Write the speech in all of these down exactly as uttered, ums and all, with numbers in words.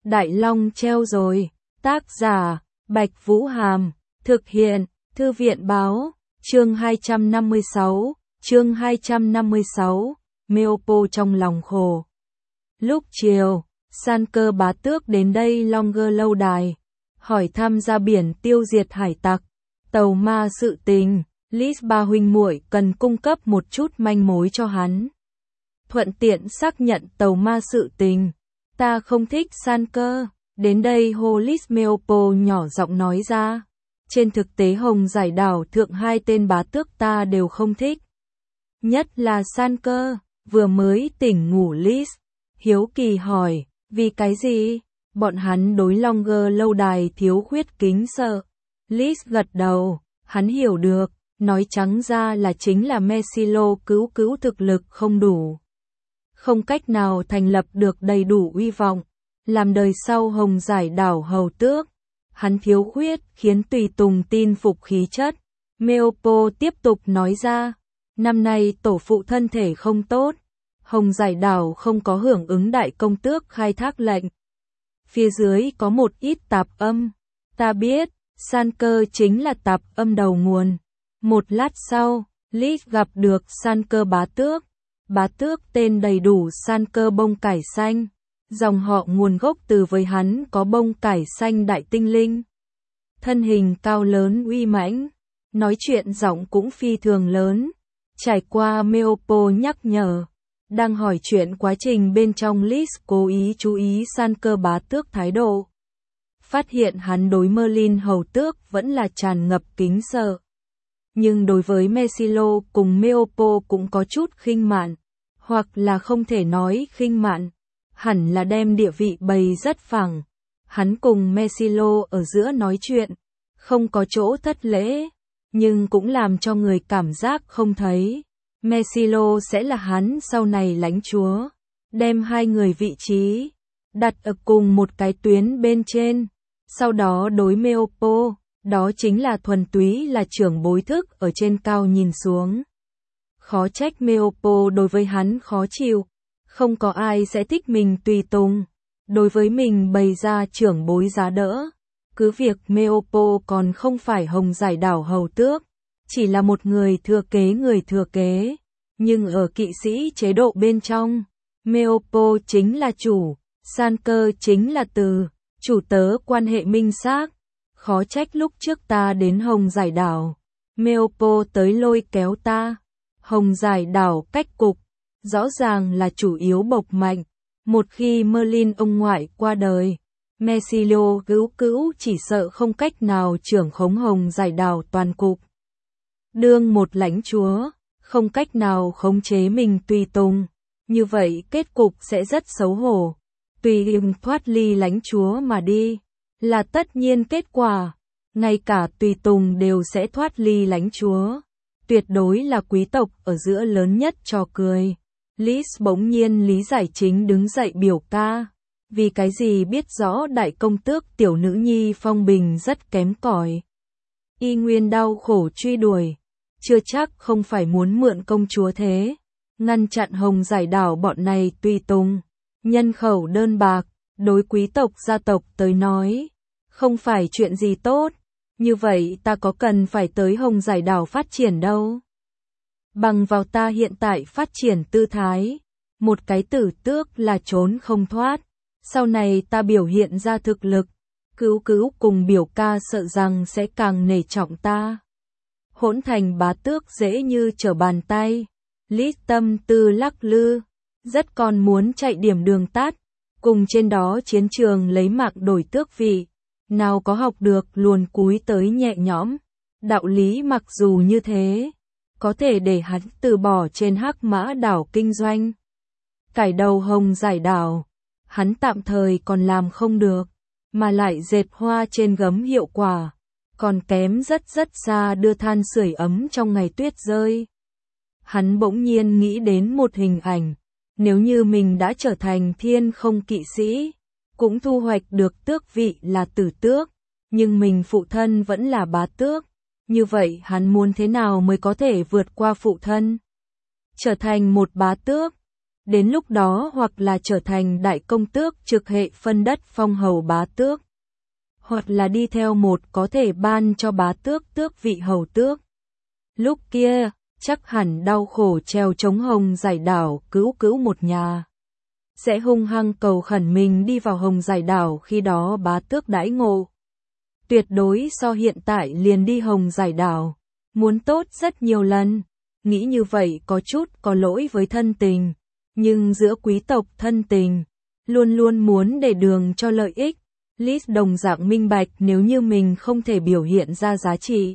Đại Long treo rồi. Tác giả, Bạch Vũ Hàm. Thực hiện, Thư viện Báo. Chương hai trăm năm mươi sáu. Chương hai trăm năm mươi sáu. Meopo trong lòng khổ. Lúc chiều, San Cơ Bá Tước đến đây Longer lâu đài, hỏi thăm ra biển tiêu diệt hải tặc, tàu ma sự tình. Liz ba huynh muội cần cung cấp một chút manh mối cho hắn. Thuận tiện xác nhận tàu ma sự tình. Ta không thích San Cơ. Đến đây Holis Meopo nhỏ giọng nói ra. Trên thực tế Hồng Giải Đảo thượng hai tên bá tước ta đều không thích. Nhất là San Cơ, vừa mới tỉnh ngủ. Liz hiếu kỳ hỏi, vì cái gì? Bọn hắn đối Longer lâu đài thiếu khuyết kính sợ. Liz gật đầu, hắn hiểu được, nói trắng ra là chính là Mesilo cứu cứu thực lực không đủ. Không cách nào thành lập được đầy đủ uy vọng, làm đời sau Hồng Giải Đảo hầu tước. Hắn thiếu khuyết khiến tùy tùng tin phục khí chất. Meopo tiếp tục nói ra, năm nay tổ phụ thân thể không tốt, Hồng Giải Đảo không có hưởng ứng đại công tước khai thác lệnh. Phía dưới có một ít tạp âm. Ta biết, San Cơ chính là tạp âm đầu nguồn. Một lát sau, Liz gặp được San Cơ Bá Tước. Bá Tước tên đầy đủ San Cơ Bông Cải Xanh. Dòng họ nguồn gốc từ với hắn có bông cải xanh đại tinh linh. Thân hình cao lớn uy mãnh, nói chuyện giọng cũng phi thường lớn. Trải qua Meopo nhắc nhở, đang hỏi chuyện quá trình bên trong, Liz cố ý chú ý San Cơ Bá Tước thái độ. Phát hiện hắn đối Merlin hầu tước vẫn là tràn ngập kính sợ. Nhưng đối với Mesilo cùng Meopo cũng có chút khinh mạn, hoặc là không thể nói khinh mạn, hẳn là đem địa vị bày rất phẳng. Hắn cùng Mesilo ở giữa nói chuyện, không có chỗ thất lễ, nhưng cũng làm cho người cảm giác không thấy. Mesilo sẽ là hắn sau này lãnh chúa, đem hai người vị trí đặt ở cùng một cái tuyến bên trên. Sau đó đối Meopo, đó chính là thuần túy là trưởng bối thức ở trên cao nhìn xuống. Khó trách Meopo đối với hắn khó chịu, không có ai sẽ thích mình tùy tùng, đối với mình bày ra trưởng bối giá đỡ. Cứ việc Meopo còn không phải Hồng Giải Đảo hầu tước, chỉ là một người thừa kế người thừa kế, nhưng ở kỵ sĩ chế độ bên trong, Meopo chính là chủ, San Cơ chính là từ, chủ tớ quan hệ minh xác. Khó trách lúc trước ta đến Hồng Giải Đảo, Meopo tới lôi kéo ta. Hồng Giải Đảo cách cục, rõ ràng là chủ yếu bộc mạnh. Một khi Merlin ông ngoại qua đời, Mesilo cứu cứu chỉ sợ không cách nào trưởng khống Hồng Giải Đảo toàn cục. Đương một lãnh chúa, không cách nào khống chế mình tùy tùng, như vậy kết cục sẽ rất xấu hổ. Tùy tiện thoát ly lãnh chúa mà đi, là tất nhiên kết quả. Ngay cả tùy tùng đều sẽ thoát ly lãnh chúa. Tuyệt đối là quý tộc ở giữa lớn nhất trò cười. Liz bỗng nhiên lý giải chính đứng dậy biểu ca. Vì cái gì biết rõ đại công tước tiểu nữ nhi phong bình rất kém cỏi. Y nguyên đau khổ truy đuổi. Chưa chắc không phải muốn mượn công chúa thế. Ngăn chặn Hồng Giải Đảo bọn này tùy tùng. Nhân khẩu đơn bạc, đối quý tộc gia tộc tới nói, không phải chuyện gì tốt. Như vậy ta có cần phải tới Hồng Giải Đảo phát triển đâu. Bằng vào ta hiện tại phát triển tư thái, một cái tử tước là trốn không thoát. Sau này ta biểu hiện ra thực lực, cứu cứu cùng biểu ca sợ rằng sẽ càng nể trọng ta. Hỗn thành bá tước dễ như trở bàn tay. Liz tâm tư lắc lư, rất còn muốn chạy điểm đường tắt, cùng trên đó chiến trường lấy mạng đổi tước vị. Nào có học được luồn cúi tới nhẹ nhõm. Đạo lý mặc dù như thế, có thể để hắn từ bỏ trên Hắc Mã Đảo kinh doanh. Cải đầu Hồng Giải Đảo, hắn tạm thời còn làm không được, mà lại dệt hoa trên gấm hiệu quả, còn kém rất rất xa đưa than sưởi ấm trong ngày tuyết rơi. Hắn bỗng nhiên nghĩ đến một hình ảnh, nếu như mình đã trở thành thiên không kỵ sĩ, cũng thu hoạch được tước vị là tử tước, nhưng mình phụ thân vẫn là bá tước, như vậy hắn muốn thế nào mới có thể vượt qua phụ thân? Trở thành một bá tước, đến lúc đó hoặc là trở thành đại công tước trực hệ phân đất phong hầu bá tước, hoặc là đi theo một có thể ban cho bá tước tước vị hầu tước. Lúc kia, chắc hẳn đau khổ treo chống Hồng Giải Đảo cứu cứu một nhà. Sẽ hung hăng cầu khẩn mình đi vào Hồng Giải Đảo khi đó bá tước đãi ngộ. Tuyệt đối so hiện tại liền đi Hồng Giải Đảo, muốn tốt rất nhiều lần. Nghĩ như vậy có chút có lỗi với thân tình, nhưng giữa quý tộc thân tình, luôn luôn muốn để đường cho lợi ích. Liz đồng dạng minh bạch nếu như mình không thể biểu hiện ra giá trị,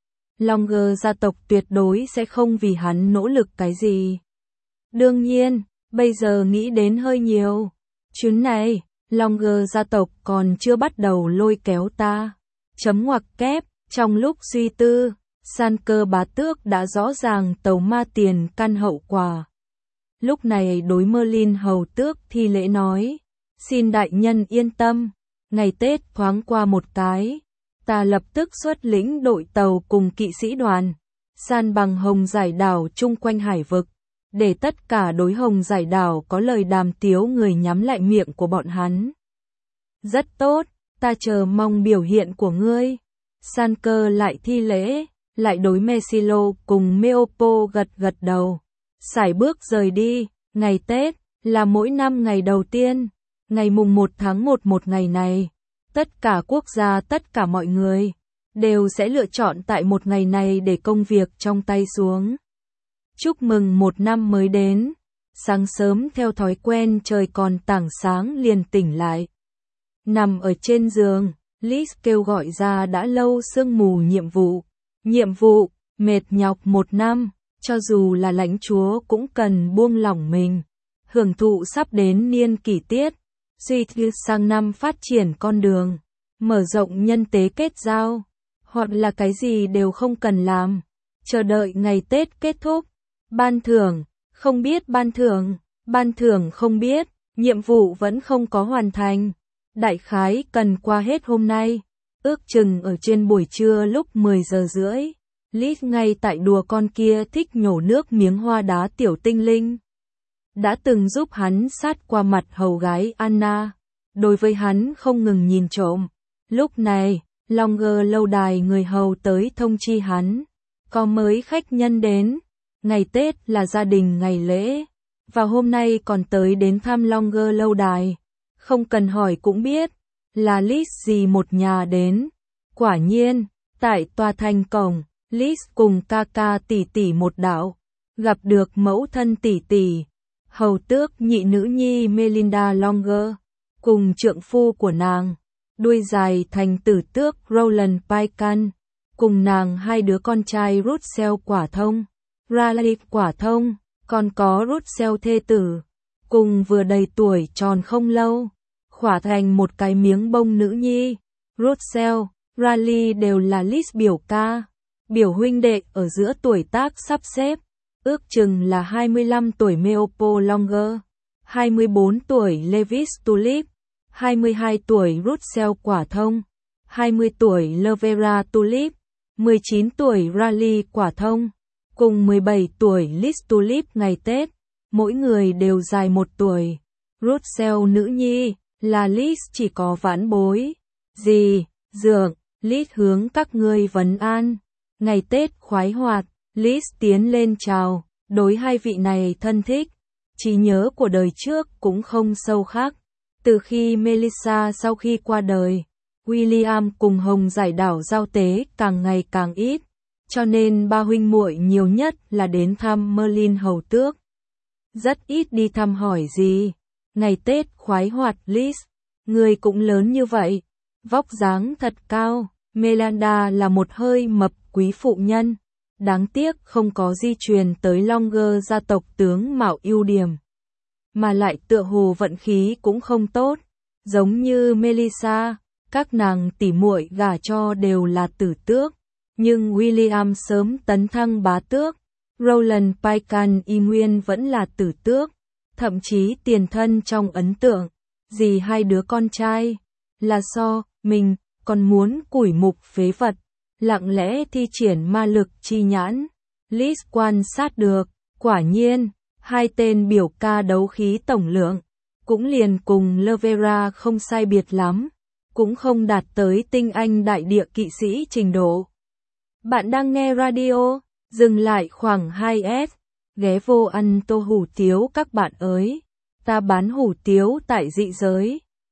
Longer gia tộc tuyệt đối sẽ không vì hắn nỗ lực cái gì. Đương nhiên, bây giờ nghĩ đến hơi nhiều. Chuyến này, Longer gia tộc còn chưa bắt đầu lôi kéo ta. Chấm ngoặc kép, trong lúc suy tư, San Cơ bá tước đã rõ ràng tấu ma tiền căn hậu quả. Lúc này đối Merlin hầu tước thi lễ nói, xin đại nhân yên tâm, ngày Tết thoáng qua một cái, ta lập tức xuất lĩnh đội tàu cùng kỵ sĩ đoàn, san bằng Hồng Giải Đảo chung quanh hải vực, để tất cả đối Hồng Giải Đảo có lời đàm tiếu người nhắm lại miệng của bọn hắn. Rất tốt, ta chờ mong biểu hiện của ngươi. San Cơ lại thi lễ, lại đối Mesilo cùng Meopo gật gật đầu. Sải bước rời đi, ngày Tết, là mỗi năm ngày đầu tiên, ngày mùng một tháng một một ngày này. Tất cả quốc gia tất cả mọi người, đều sẽ lựa chọn tại một ngày này để công việc trong tay xuống. Chúc mừng một năm mới đến, sáng sớm theo thói quen trời còn tảng sáng liền tỉnh lại. Nằm ở trên giường, Liz kêu gọi ra đã lâu sương mù nhiệm vụ. Nhiệm vụ, mệt nhọc một năm, cho dù là lãnh chúa cũng cần buông lỏng mình. Hưởng thụ sắp đến niên kỷ tiết, suy thư sang năm phát triển con đường, mở rộng nhân tế kết giao, hoặc là cái gì đều không cần làm. Chờ đợi ngày Tết kết thúc, ban thưởng, không biết ban thưởng, ban thưởng không biết, nhiệm vụ vẫn không có hoàn thành. Đại khái cần qua hết hôm nay, ước chừng ở trên buổi trưa lúc mười giờ rưỡi, Liz ngay tại đùa con kia thích nhổ nước miếng hoa đá tiểu tinh linh. Đã từng giúp hắn sát qua mặt hầu gái Anna, đối với hắn không ngừng nhìn trộm. Lúc này, Longer lâu đài người hầu tới thông chi hắn, có mới khách nhân đến, ngày Tết là gia đình ngày lễ, và hôm nay còn tới đến thăm Longer lâu đài. Không cần hỏi cũng biết, là Liz gì một nhà đến. Quả nhiên, tại tòa thành cổng, Liz cùng ca ca tỷ tỷ một đạo, gặp được mẫu thân tỷ tỷ, hầu tước nhị nữ nhi Melinda Longer, cùng trượng phu của nàng, đuôi dài thành tử tước Roland Paikan, cùng nàng hai đứa con trai Russell quả thông, Raleigh quả thông, còn có Russell thê tử, cùng vừa đầy tuổi tròn không lâu, khỏa thành một cái miếng bông nữ nhi. Russell, Raleigh đều là Liz biểu ca, biểu huynh đệ ở giữa tuổi tác sắp xếp, ước chừng là hai mươi lăm tuổi Meopo Longer, hai mươi bốn tuổi Levis Tulip, hai mươi hai tuổi Russell quả thông, hai mươi tuổi Lovera Tulip, mười chín tuổi Raleigh quả thông, cùng mười bảy tuổi Liz Tulip ngày Tết, mỗi người đều dài một tuổi. Russell nữ nhi, là Liz chỉ có vãn bối. Gì, dượng, Liz hướng các ngươi vấn an. Ngày Tết khoái hoạt, Liz tiến lên chào, đối hai vị này thân thích. Trí nhớ của đời trước cũng không sâu khác. Từ khi Melissa sau khi qua đời, William cùng Hồng Giải Đảo giao tế càng ngày càng ít, cho nên ba huynh muội nhiều nhất là đến thăm Merlin hầu tước. Rất ít đi thăm hỏi gì. Ngày Tết khoái hoạt Liz, người cũng lớn như vậy, vóc dáng thật cao. Melinda là một hơi mập quý phụ nhân, đáng tiếc không có di truyền tới Longer gia tộc tướng mạo ưu điểm, mà lại tựa hồ vận khí cũng không tốt, giống như Melissa, các nàng tỉ muội gả cho đều là tử tước, nhưng William sớm tấn thăng bá tước, Roland Paikan y nguyên vẫn là tử tước, thậm chí tiền thân trong ấn tượng, gì hai đứa con trai, là so, mình, còn muốn củi mục phế vật, lặng lẽ thi triển ma lực chi nhãn. Liz quan sát được, quả nhiên, Hai tên biểu ca đấu khí tổng lượng, cũng liền cùng Levera không sai biệt lắm, cũng không đạt tới tinh anh đại địa kỵ sĩ trình độ. Bạn đang nghe radio, dừng lại khoảng hai S, ghé vô ăn tô hủ tiếu các bạn ơi, ta bán hủ tiếu tại dị giới.